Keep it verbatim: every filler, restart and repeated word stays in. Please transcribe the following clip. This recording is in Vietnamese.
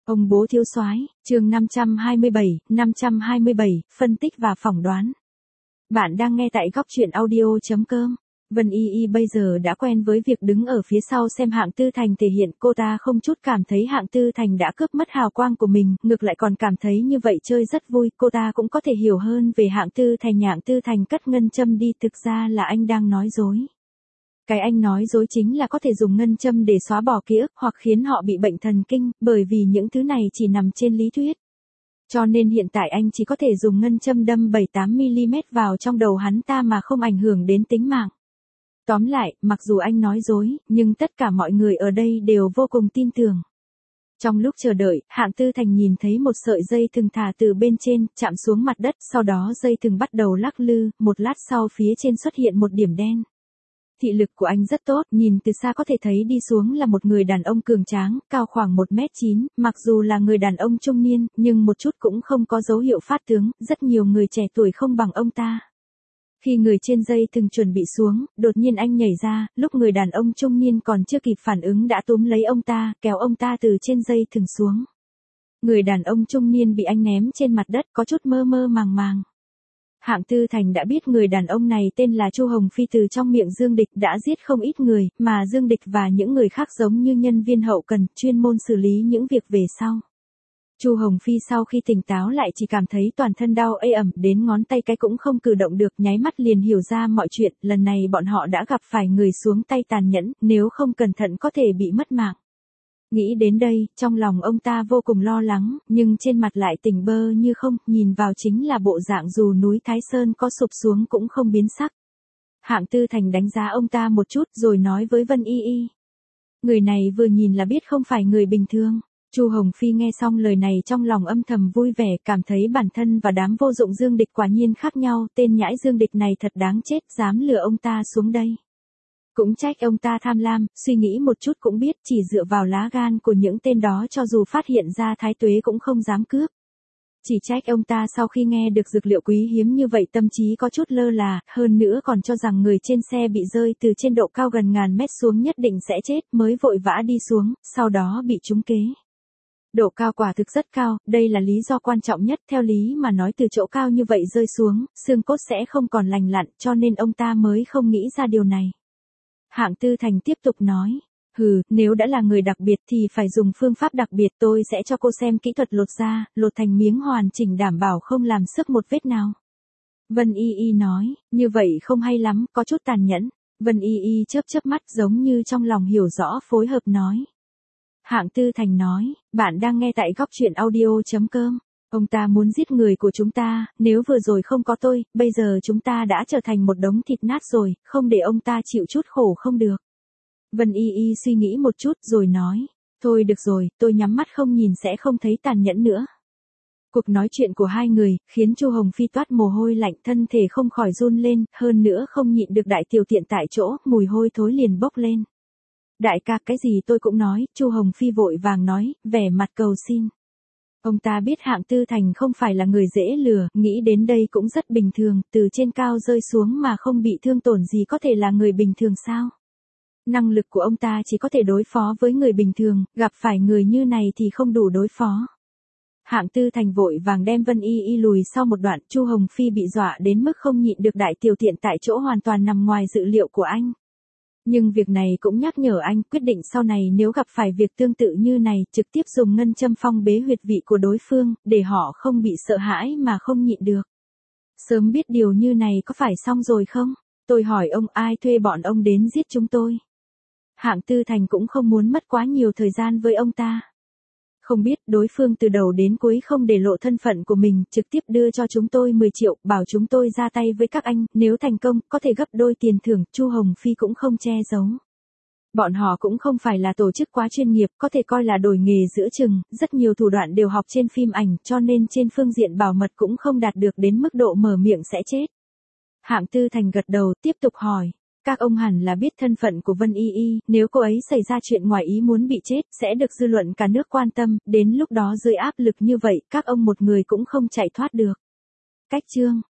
Ông bố thiếu soái, chương năm trăm hai mươi bảy, năm trăm hai mươi bảy, phân tích và phỏng đoán. Bạn đang nghe tại góc truyện audio chấm com. Vân Y Y bây giờ đã quen với việc đứng ở phía sau xem Hạng Tư Thành thể hiện, cô ta không chút cảm thấy Hạng Tư Thành đã cướp mất hào quang của mình, ngược lại còn cảm thấy như vậy chơi rất vui, cô ta cũng có thể hiểu hơn về Hạng Tư Thành. Hạng Tư Thành cất ngân châm đi, thực ra là anh đang nói dối. Cái anh nói dối chính là có thể dùng ngân châm để xóa bỏ ký ức hoặc khiến họ bị bệnh thần kinh, bởi vì những thứ này chỉ nằm trên lý thuyết. Cho nên hiện tại anh chỉ có thể dùng ngân châm đâm bảy tám mi-li-mét vào trong đầu hắn ta mà không ảnh hưởng đến tính mạng. Tóm lại, mặc dù anh nói dối, nhưng tất cả mọi người ở đây đều vô cùng tin tưởng. Trong lúc chờ đợi, Hạng Tư Thành nhìn thấy một sợi dây thừng thả từ bên trên, chạm xuống mặt đất, sau đó dây thừng bắt đầu lắc lư, một lát sau phía trên xuất hiện một điểm đen. Thị lực của anh rất tốt, nhìn từ xa có thể thấy đi xuống là một người đàn ông cường tráng, cao khoảng một mét chín, mặc dù là người đàn ông trung niên, nhưng một chút cũng không có dấu hiệu phát tướng, rất nhiều người trẻ tuổi không bằng ông ta. Khi người trên dây thừng chuẩn bị xuống, đột nhiên anh nhảy ra, lúc người đàn ông trung niên còn chưa kịp phản ứng đã túm lấy ông ta, kéo ông ta từ trên dây thừng xuống. Người đàn ông trung niên bị anh ném trên mặt đất, có chút mơ mơ màng màng. Hạng Tư Thành đã biết người đàn ông này tên là Chu Hồng Phi từ trong miệng Dương Địch đã giết không ít người, mà Dương Địch và những người khác giống như nhân viên hậu cần, chuyên môn xử lý những việc về sau. Chu Hồng Phi sau khi tỉnh táo lại chỉ cảm thấy toàn thân đau ê ẩm, đến ngón tay cái cũng không cử động được, nháy mắt liền hiểu ra mọi chuyện, lần này bọn họ đã gặp phải người xuống tay tàn nhẫn, nếu không cẩn thận có thể bị mất mạng. Nghĩ đến đây, trong lòng ông ta vô cùng lo lắng, nhưng trên mặt lại tỉnh bơ như không, nhìn vào chính là bộ dạng dù núi Thái Sơn có sụp xuống cũng không biến sắc. Hạng Tư Thành đánh giá ông ta một chút rồi nói với Vân Y Y. Người này vừa nhìn là biết không phải người bình thường. Chu Hồng Phi nghe xong lời này trong lòng âm thầm vui vẻ, cảm thấy bản thân và đám vô dụng Dương Địch quả nhiên khác nhau, tên nhãi Dương Địch này thật đáng chết, dám lừa ông ta xuống đây. Cũng trách ông ta tham lam, suy nghĩ một chút cũng biết chỉ dựa vào lá gan của những tên đó cho dù phát hiện ra Thái Tuế cũng không dám cướp. Chỉ trách ông ta sau khi nghe được dược liệu quý hiếm như vậy tâm trí có chút lơ là, hơn nữa còn cho rằng người trên xe bị rơi từ trên độ cao gần ngàn mét xuống nhất định sẽ chết mới vội vã đi xuống, sau đó bị trúng kế. Độ cao quả thực rất cao, đây là lý do quan trọng nhất, theo lý mà nói từ chỗ cao như vậy rơi xuống, xương cốt sẽ không còn lành lặn, cho nên ông ta mới không nghĩ ra điều này. Hạng Tư Thành tiếp tục nói, hừ, nếu đã là người đặc biệt thì phải dùng phương pháp đặc biệt, tôi sẽ cho cô xem kỹ thuật lột da, lột thành miếng hoàn chỉnh đảm bảo không làm xước một vết nào. Vân Y Y nói, như vậy không hay lắm, có chút tàn nhẫn. Vân Y Y chớp chớp mắt giống như trong lòng hiểu rõ phối hợp nói. Hạng Tư Thành nói, bạn đang nghe tại góc truyện audio chấm com. Ông ta muốn giết người của chúng ta, nếu vừa rồi không có tôi, bây giờ chúng ta đã trở thành một đống thịt nát rồi, không để ông ta chịu chút khổ không được. Vân Y Y suy nghĩ một chút rồi nói, thôi được rồi, tôi nhắm mắt không nhìn sẽ không thấy tàn nhẫn nữa. Cuộc nói chuyện của hai người, khiến Chu Hồng Phi toát mồ hôi lạnh, thân thể không khỏi run lên, hơn nữa không nhịn được đại tiểu tiện tại chỗ, mùi hôi thối liền bốc lên. Đại ca, cái gì tôi cũng nói, Chu Hồng Phi vội vàng nói, vẻ mặt cầu xin. Ông ta biết Hạng Tư Thành không phải là người dễ lừa, nghĩ đến đây cũng rất bình thường, từ trên cao rơi xuống mà không bị thương tổn gì có thể là người bình thường sao? Năng lực của ông ta chỉ có thể đối phó với người bình thường, gặp phải người như này thì không đủ đối phó. Hạng Tư Thành vội vàng đem Vân Y Y lùi sau một đoạn, Chu Hồng Phi bị dọa đến mức không nhịn được đại tiểu tiện tại chỗ hoàn toàn nằm ngoài dự liệu của anh. Nhưng việc này cũng nhắc nhở anh quyết định sau này nếu gặp phải việc tương tự như này, trực tiếp dùng ngân châm phong bế huyệt vị của đối phương, để họ không bị sợ hãi mà không nhịn được. Sớm biết điều như này có phải xong rồi không? Tôi hỏi ông ai thuê bọn ông đến giết chúng tôi? Hạng Tư Thành cũng không muốn mất quá nhiều thời gian với ông ta. Không biết đối phương từ đầu đến cuối không để lộ thân phận của mình, trực tiếp đưa cho chúng tôi mười triệu, bảo chúng tôi ra tay với các anh, nếu thành công, có thể gấp đôi tiền thưởng, Chu Hồng Phi cũng không che giấu. Bọn họ cũng không phải là tổ chức quá chuyên nghiệp, có thể coi là đổi nghề giữa chừng, rất nhiều thủ đoạn đều học trên phim ảnh, cho nên trên phương diện bảo mật cũng không đạt được đến mức độ mở miệng sẽ chết. Hạng Tư Thành gật đầu, tiếp tục hỏi. Các ông hẳn là biết thân phận của Vân Y Y, nếu cô ấy xảy ra chuyện ngoài ý muốn bị chết, sẽ được dư luận cả nước quan tâm, đến lúc đó dưới áp lực như vậy, các ông một người cũng không chạy thoát được. Cách chương